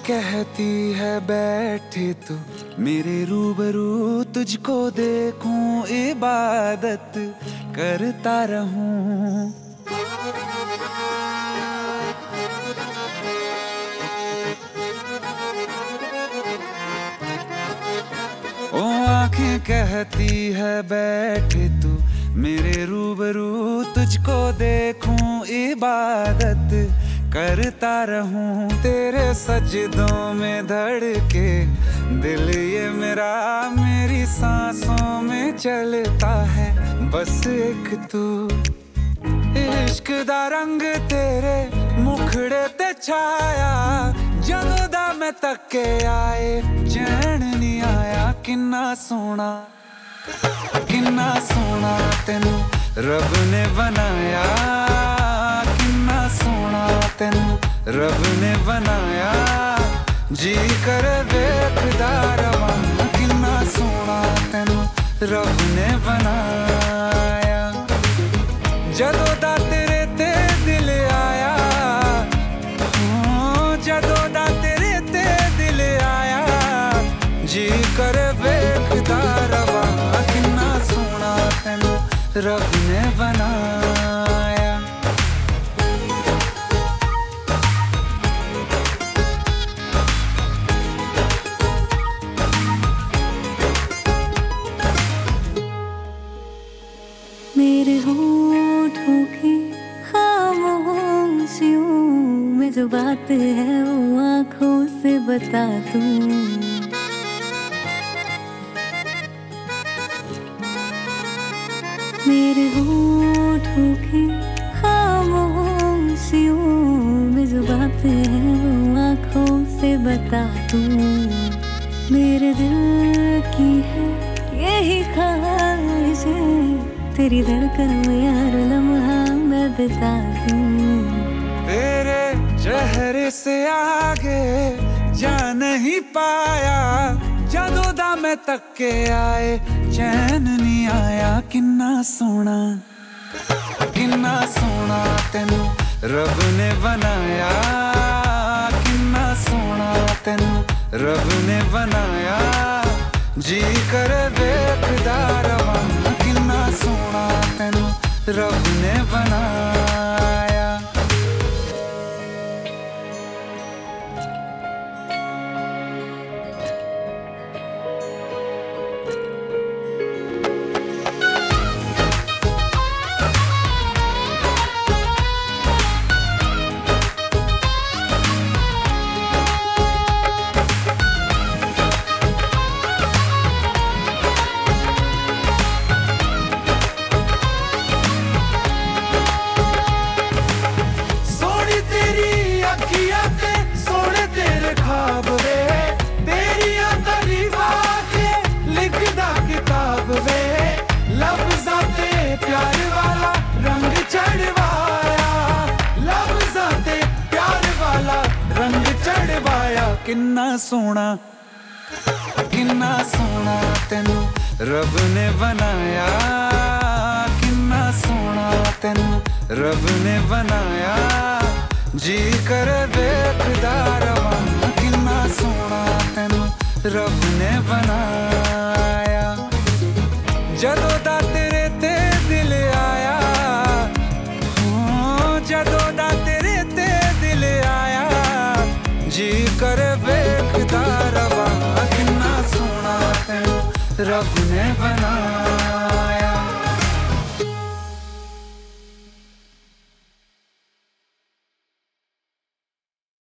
कहती है बैठे तू मेरे रूबरू, तुझको देखूं इबादत करता रहूं। ओ आंखें कहती है बैठे तू मेरे रूबरू, तुझको देखूं इबादत करता रहूं। तेरे सजदों में धड़के दिल ये मेरा, मेरी सांसों में चलता है बस एक तू। इश्क दा रंग तेरे मुखड़े ते छाया, जदों दा मैं तक्के आए चैन नहीं आया। किन्ना सोना तेनू रब ने बनाया, किन्ना सोना तेनू रब ने बनाया। जी कर वेखदा रवां, किन्ना सोना तेनू रब ने बनाया। जदों दा तेरे ते दिल आया, जदों दा तेरे ते दिल आया, जी कर वेखदा रवां, किन्ना सोना तेनू रब ने बनाया। मेरे होठों की खामोशियों में जो बात है वो आँखों से बता दूं। मेरे होठों की खामोशियों में जो बात है वो आँखों से बता दूं। मेरे दिल की है यही ख्वाहिश है, तेरी धड़कन में यार लम्हा मैं बिता दूं। तेरे चेहरे से आगे जा नहीं पाया, जदों दा मैं तक्के आए चैन नहीं आया। किन्ना सोना तेनू रब ने बनाया, किन्ना सोना तेनू रब ने बनाया। जी कर वेखदा रवां, किन्ना सोना तेनू रब ने बनाया। किन्ना सोना तेनू रब ने बनाया, किन्ना सोना तेनू रब ने बनाया। जी कर वेखदा रवां, किन्ना सोना तेनू रब ने बनाया। जदों दा तेरे ते दिल आया, जदों दा तेरे ते दिल आया, जी कर वेखदा रवां, किन्ना सोना तेनू रब ने बनाया।